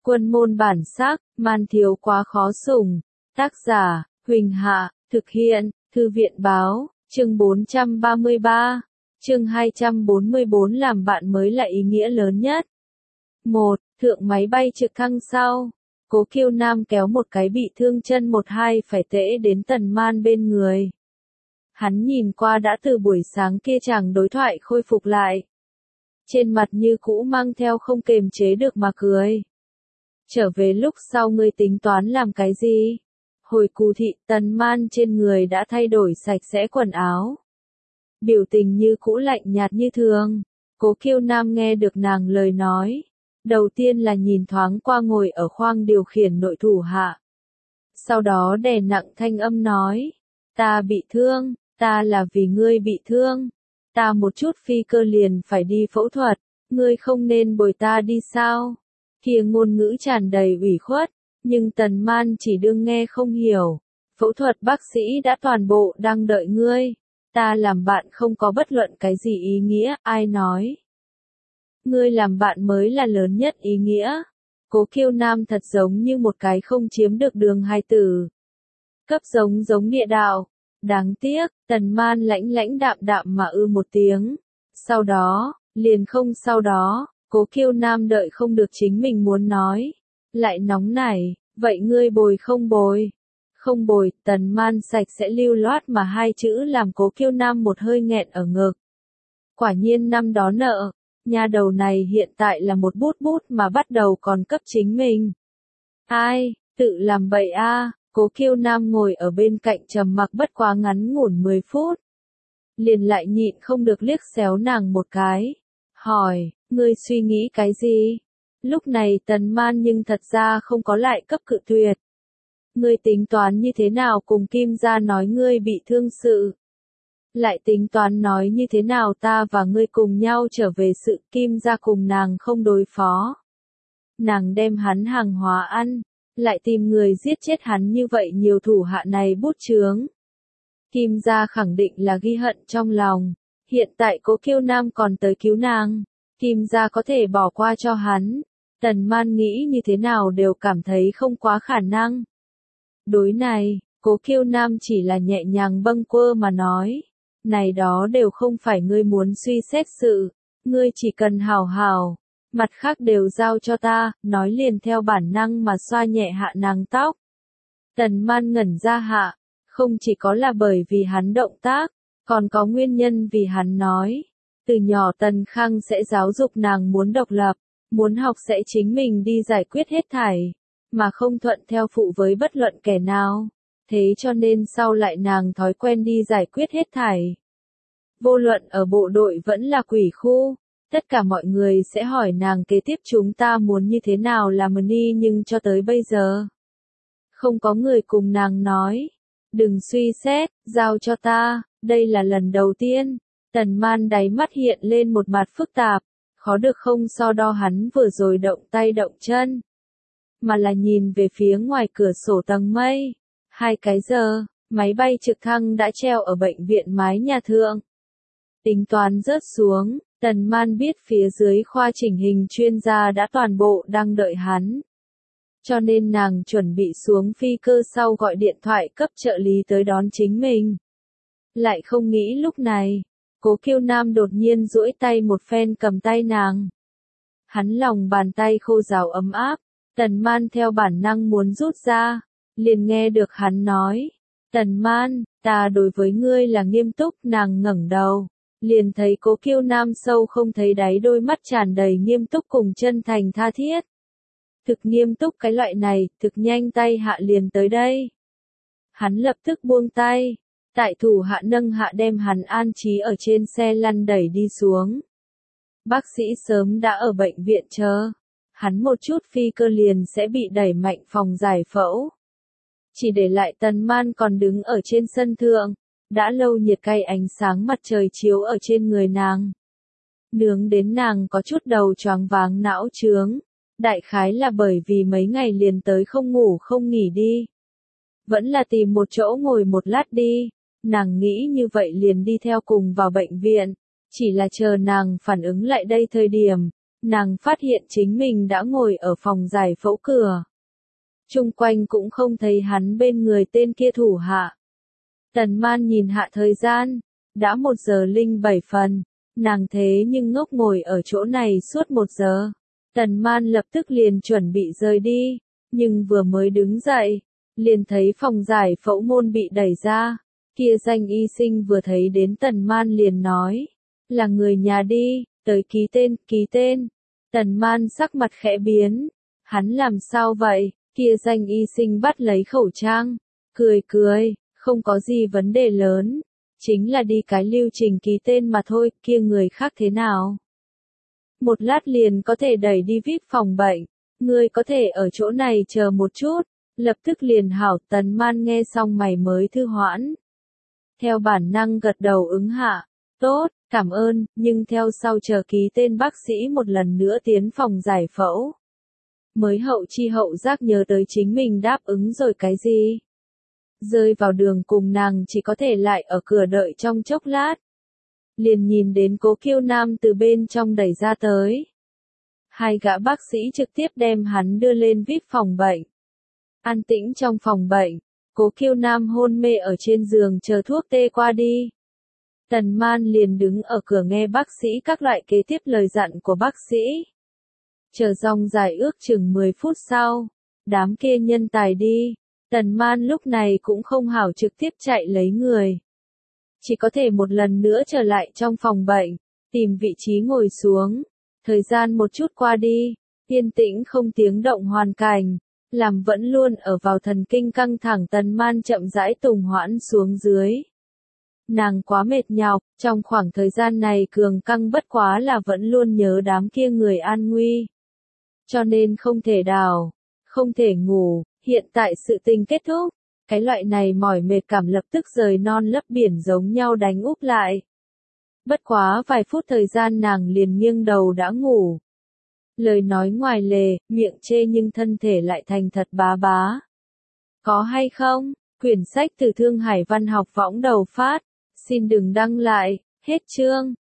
Quân môn bản sắc, man thiếu quá khó sủng. Tác giả, Huỳnh Hạ, thực hiện, Thư viện báo, chương 433, chương 244 làm bạn mới là ý nghĩa lớn nhất. 1. Thượng máy bay trực thăng sau. Cố Kiêu Nam kéo một cái bị thương chân 1-2 phải tễ đến Tần Man bên người. Hắn nhìn qua đã từ buổi sáng kia chàng đối thoại khôi phục lại. Trên mặt như cũ mang theo không kềm chế được mà cười. Trở về lúc sau ngươi tính toán làm cái gì? Hồi Cù Thị, Tần Man trên người đã thay đổi sạch sẽ quần áo. Biểu tình như cũ lạnh nhạt như thường. Cố Kiêu Nam nghe được nàng lời nói. Đầu tiên là nhìn thoáng qua ngồi ở khoang điều khiển nội thủ hạ. Sau đó đè nặng thanh âm nói. Ta bị thương, ta là vì ngươi bị thương. Ta một chút phi cơ liền phải đi phẫu thuật, ngươi không nên bồi ta đi sao? Kia ngôn ngữ tràn đầy ủy khuất, nhưng Tần Man chỉ đương nghe không hiểu. Phẫu thuật bác sĩ đã toàn bộ đang đợi ngươi. Ta làm bạn không có bất luận cái gì ý nghĩa, ai nói? Ngươi làm bạn mới là lớn nhất ý nghĩa. Cố Kiêu Nam thật giống như một cái không chiếm được đường hài tử. Cấp giống địa đạo. Đáng tiếc, Tần Man lãnh đạm mà một tiếng. Sau đó, liền không sau đó, Cố Kiêu Nam đợi không được chính mình muốn nói. Lại nóng nảy, vậy ngươi bồi không bồi? Không bồi, Tần Man sạch sẽ lưu loát mà hai chữ làm Cố Kiêu Nam một hơi nghẹn ở ngực. Quả nhiên năm đó nợ, nha đầu này hiện tại là một bút mà bắt đầu còn cấp chính mình. Ai, tự làm bậy a. Cố Kiêu Nam ngồi ở bên cạnh trầm mặc bất quá ngắn ngủn 10 phút. Liền lại nhịn không được liếc xéo nàng một cái. Hỏi, ngươi suy nghĩ cái gì? Lúc này Tần Man nhưng thật ra không có lại cấp cự tuyệt. Ngươi tính toán như thế nào cùng Kim gia nói ngươi bị thương sự? Lại tính toán nói như thế nào ta và ngươi cùng nhau trở về sự Kim gia cùng nàng không đối phó? Nàng đem hắn hàng hóa ăn. Lại tìm người giết chết hắn như vậy nhiều thủ hạ này bút chướng. Kim gia khẳng định là ghi hận trong lòng. Hiện tại Cố Kiêu Nam còn tới cứu nàng. Kim gia có thể bỏ qua cho hắn. Tần Man nghĩ như thế nào đều cảm thấy không quá khả năng. Đối này, Cố Kiêu Nam chỉ là nhẹ nhàng bâng quơ mà nói. Này đó đều không phải ngươi muốn suy xét sự. Ngươi chỉ cần hảo hảo. Mặt khác đều giao cho ta, nói liền theo bản năng mà xoa nhẹ hạ nàng tóc. Tần Man ngẩn ra hạ, không chỉ có là bởi vì hắn động tác, còn có nguyên nhân vì hắn nói. Từ nhỏ Tần Khang sẽ giáo dục nàng muốn độc lập, muốn học sẽ chính mình đi giải quyết hết thảy, mà không thuận theo phụ với bất luận kẻ nào. Thế cho nên sau lại nàng thói quen đi giải quyết hết thảy. Vô luận ở bộ đội vẫn là quỷ khu. Tất cả mọi người sẽ hỏi nàng kế tiếp chúng ta muốn như thế nào làm ni nhưng cho tới bây giờ. Không có người cùng nàng nói. Đừng suy xét, giao cho ta, đây là lần đầu tiên. Tần Man đáy mắt hiện lên một mặt phức tạp, khó được không so đo hắn vừa rồi động tay động chân. Mà là nhìn về phía ngoài cửa sổ tầng mây. 2 cái giờ, máy bay trực thăng đã treo ở bệnh viện mái nhà thượng. Tính toán rớt xuống. Tần Man biết phía dưới khoa chỉnh hình chuyên gia đã toàn bộ đang đợi hắn. Cho nên nàng chuẩn bị xuống phi cơ sau gọi điện thoại cấp trợ lý tới đón chính mình. Lại không nghĩ lúc này, Cố Kiêu Nam đột nhiên duỗi tay một phen cầm tay nàng. Hắn lòng bàn tay khô ráo ấm áp, Tần Man theo bản năng muốn rút ra, liền nghe được hắn nói. Tần Man, ta đối với ngươi là nghiêm túc, nàng ngẩng đầu. Liền thấy Cố Kiêu Nam sâu không thấy đáy đôi mắt tràn đầy nghiêm túc cùng chân thành tha thiết. Thực nghiêm túc cái loại này, thực nhanh tay hạ liền tới đây. Hắn lập tức buông tay, tại thủ hạ nâng hạ đem hắn an trí ở trên xe lăn đẩy đi xuống. Bác sĩ sớm đã ở bệnh viện chờ, hắn một chút phi cơ liền sẽ bị đẩy mạnh phòng giải phẫu. Chỉ để lại Tần Man còn đứng ở trên sân thượng. Đã lâu nhiệt cay ánh sáng mặt trời chiếu ở trên người nàng. Nướng đến nàng có chút đầu choáng váng não chướng. Đại khái là bởi vì mấy ngày liền tới không ngủ không nghỉ đi. Vẫn là tìm một chỗ ngồi một lát đi. Nàng nghĩ như vậy liền đi theo cùng vào bệnh viện. Chỉ là chờ nàng phản ứng lại đây thời điểm. nàng phát hiện chính mình đã ngồi ở phòng giải phẫu cửa. Chung quanh cũng không thấy hắn bên người tên kia thủ hạ. Tần Man nhìn hạ thời gian, đã 1:07, nàng thế nhưng ngốc ngồi ở chỗ này suốt 1 giờ. Tần Man lập tức liền chuẩn bị rời đi, nhưng vừa mới đứng dậy, liền thấy phòng giải phẫu môn bị đẩy ra. Kia danh y sinh vừa thấy đến Tần Man liền nói, là người nhà đi, tới ký tên. Tần Man sắc mặt khẽ biến, hắn làm sao vậy? Kia danh y sinh bắt lấy khẩu trang, cười, không có gì vấn đề lớn, chính là đi cái lưu trình ký tên mà thôi, kia người khác thế nào? Một lát liền có thể đẩy đi VIP phòng bệnh, ngươi có thể ở chỗ này chờ một chút, lập tức liền hảo. Tần Man nghe xong mày mới thư hoãn. Theo bản năng gật đầu ứng hạ, tốt, cảm ơn, nhưng theo sau chờ ký tên bác sĩ một lần nữa tiến phòng giải phẫu. Mới hậu chi hậu giác nhớ tới chính mình đáp ứng rồi cái gì. Rơi vào đường cùng nàng chỉ có thể lại ở cửa đợi trong chốc lát. Liền nhìn đến Cố Kiêu Nam từ bên trong đẩy ra tới. Hai gã bác sĩ trực tiếp đem hắn đưa lên VIP phòng bệnh. An tĩnh trong phòng bệnh, Cố Kiêu Nam hôn mê ở trên giường chờ thuốc tê qua đi. Tần Man liền đứng ở cửa nghe bác sĩ các loại kế tiếp lời dặn của bác sĩ. Chờ dòng dài ước chừng 10 phút sau, đám kia nhân tài đi, Tần Man lúc này cũng không hảo trực tiếp chạy lấy người. Chỉ có thể một lần nữa trở lại trong phòng bệnh, tìm vị trí ngồi xuống. Thời gian một chút qua đi, yên tĩnh không tiếng động hoàn cảnh, làm vẫn luôn ở vào thần kinh căng thẳng Tần Man chậm rãi tùng hoãn xuống dưới. Nàng quá mệt nhọc, trong khoảng thời gian này cường căng bất quá là vẫn luôn nhớ đám kia người an nguy. Cho nên không thể đảo, không thể ngủ, hiện tại sự tình kết thúc, cái loại này mỏi mệt cảm lập tức rời non lấp biển giống nhau đánh úp lại. Bất quá vài phút thời gian nàng liền nghiêng đầu đã ngủ. Lời nói ngoài lề, miệng chê nhưng thân thể lại thành thật bá bá. Có hay không? Quyển sách từ Thương Hải Văn học võng đầu phát. Xin đừng đăng lại, hết chương.